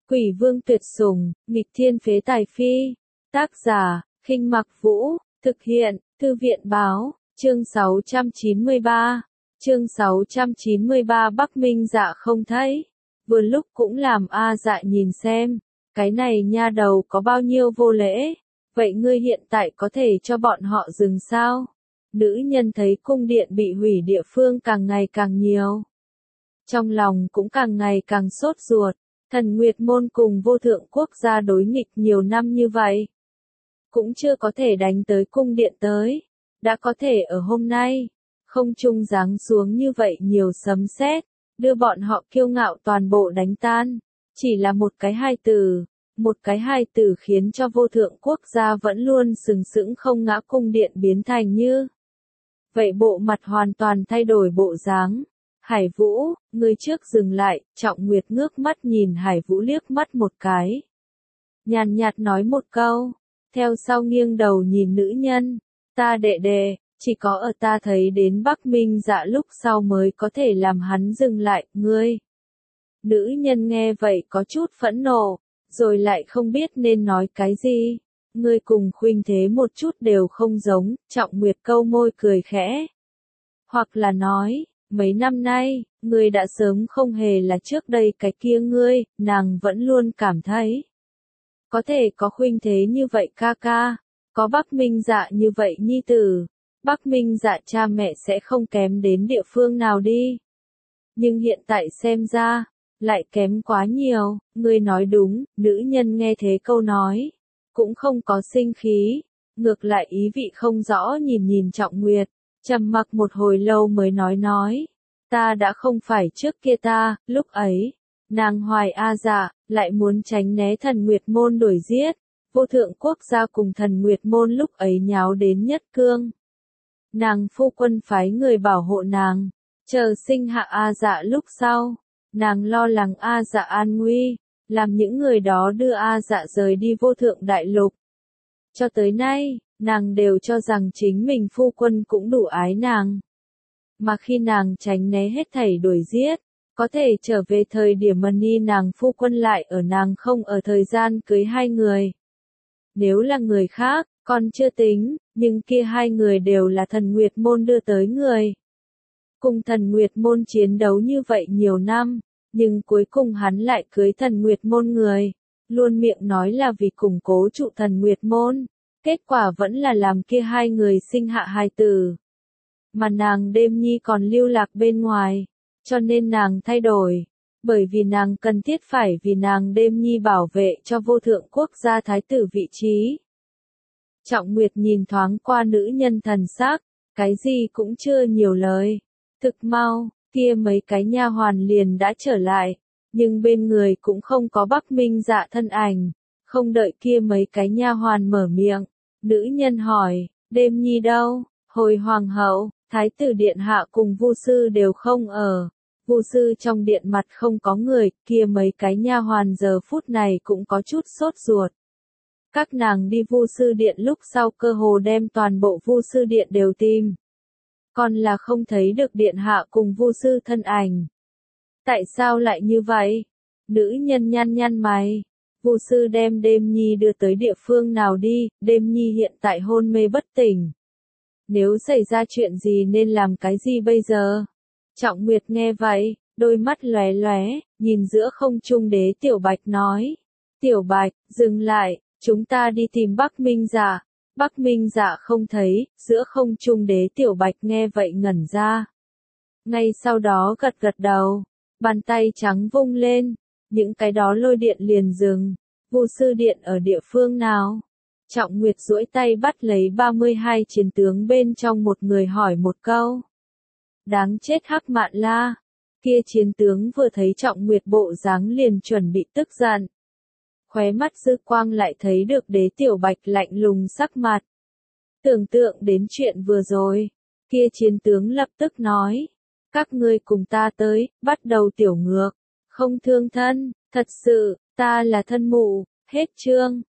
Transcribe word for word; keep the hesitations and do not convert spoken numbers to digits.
Quỷ vương tuyệt sủng, nghịch thiên phế tài phi. Tác giả, Khinh Mặc Vũ, thực hiện, Thư viện báo, chương sáu trăm chín mươi ba. Chương sáu trăm chín mươi ba Bắc Minh Dạ không thấy. Vừa lúc cũng làm A Dạ nhìn xem, cái này nha đầu có bao nhiêu vô lễ, vậy ngươi hiện tại có thể cho bọn họ dừng sao? Nữ nhân thấy cung điện bị hủy địa phương càng ngày càng nhiều. Trong lòng cũng càng ngày càng sốt ruột, Thần Nguyệt Môn cùng vô thượng quốc gia đối nghịch nhiều năm như vậy. Cũng chưa có thể đánh tới cung điện tới, đã có thể ở hôm nay, không trung giáng xuống như vậy nhiều sấm sét, đưa bọn họ kiêu ngạo toàn bộ đánh tan. Chỉ là một cái hai từ, một cái hai từ khiến cho vô thượng quốc gia vẫn luôn sừng sững không ngã cung điện biến thành như vậy bộ mặt hoàn toàn thay đổi bộ dáng. Hải Vũ, người trước dừng lại, Trọng Nguyệt ngước mắt nhìn Hải Vũ liếc mắt một cái. Nhàn nhạt nói một câu, theo sau nghiêng đầu nhìn nữ nhân, ta đệ đệ, chỉ có ở ta thấy đến Bắc Minh Dạ lúc sau mới có thể làm hắn dừng lại, ngươi. Nữ nhân nghe vậy có chút phẫn nộ, rồi lại không biết nên nói cái gì. Ngươi cùng Khuynh Thế một chút đều không giống, Trọng Nguyệt câu môi cười khẽ. Hoặc là nói, mấy năm nay, ngươi đã sớm không hề là trước đây cái kia ngươi, nàng vẫn luôn cảm thấy. Có thể có Khuynh Thế như vậy ca ca, có Bắc Minh Dạ như vậy nhi tử, Bắc Minh Dạ cha mẹ sẽ không kém đến địa phương nào đi. Nhưng hiện tại xem ra, lại kém quá nhiều, ngươi nói đúng, nữ nhân nghe thế câu nói, cũng không có sinh khí, ngược lại ý vị không rõ nhìn nhìn Trọng Nguyệt, trầm mặc một hồi lâu mới nói nói, ta đã không phải trước kia ta, lúc ấy, nàng hoài A Dạ, lại muốn tránh né Thần Nguyệt Môn đuổi giết, vô thượng quốc gia cùng Thần Nguyệt Môn lúc ấy nháo đến nhất cương. Nàng phu quân phái người bảo hộ nàng, chờ sinh hạ A Dạ lúc sau, nàng lo lắng A Dạ an nguy, làm những người đó đưa A Dạ rời đi vô thượng đại lục. Cho tới nay, nàng đều cho rằng chính mình phu quân cũng đủ ái nàng. Mà khi nàng tránh né hết thảy đuổi giết, có thể trở về thời điểm Mani nàng phu quân lại ở nàng không ở thời gian cưới hai người. Nếu là người khác, còn chưa tính, nhưng kia hai người đều là Thần Nguyệt Môn đưa tới người. Cùng Thần Nguyệt Môn chiến đấu như vậy nhiều năm, nhưng cuối cùng hắn lại cưới Thần Nguyệt Môn người, luôn miệng nói là vì củng cố trụ Thần Nguyệt Môn, kết quả vẫn là làm kia hai người sinh hạ hài tử. Mà nàng Đêm Nhi còn lưu lạc bên ngoài, cho nên nàng thay đổi, bởi vì nàng cần thiết phải vì nàng Đêm Nhi bảo vệ cho vô thượng quốc gia thái tử vị trí. Trọng Nguyệt nhìn thoáng qua nữ nhân thần sắc, cái gì cũng chưa nhiều lời. Thực mau, kia mấy cái nha hoàn liền đã trở lại, nhưng bên người cũng không có Bắc Minh Dạ thân ảnh. Không đợi kia mấy cái nha hoàn mở miệng, nữ nhân hỏi, Đêm Nhi đâu? Hồi hoàng hậu, thái tử điện hạ cùng vu sư đều không ở. Vu sư trong điện mặt không có người, kia mấy cái nha hoàn giờ phút này cũng có chút sốt ruột. Các nàng đi vu sư điện lúc sau cơ hồ đem toàn bộ vu sư điện đều tìm. Còn là không thấy được điện hạ cùng vu sư thân ảnh. Tại sao lại như vậy? Nữ nhân nhăn nhăn mày. Vu sư đem Đêm Nhi đưa tới địa phương nào đi, Đêm Nhi hiện tại hôn mê bất tỉnh. Nếu xảy ra chuyện gì nên làm cái gì bây giờ? Trọng Nguyệt nghe vậy, đôi mắt lóe lóe, nhìn giữa không trung Đế Tiểu Bạch nói. Tiểu Bạch, dừng lại, chúng ta đi tìm Bắc Minh Dạ. Bắc Minh Dạ không thấy, giữa không trung Đế Tiểu Bạch nghe vậy ngẩn ra. Ngay sau đó gật gật đầu, bàn tay trắng vung lên, những cái đó lôi điện liền dừng. Vu sư điện ở địa phương nào? Trọng Nguyệt duỗi tay bắt lấy ba mươi hai chiến tướng bên trong một người hỏi một câu. Đáng chết Hắc Mạn La. Kia chiến tướng vừa thấy Trọng Nguyệt bộ dáng liền chuẩn bị tức giận. Khóe mắt dư quang lại thấy được Đế Tiểu Bạch lạnh lùng sắc mặt. Tưởng tượng đến chuyện vừa rồi, kia chiến tướng lập tức nói. Các ngươi cùng ta tới, bắt đầu tiểu ngược. Không thương thân, thật sự, ta là thân mụ, hết chương.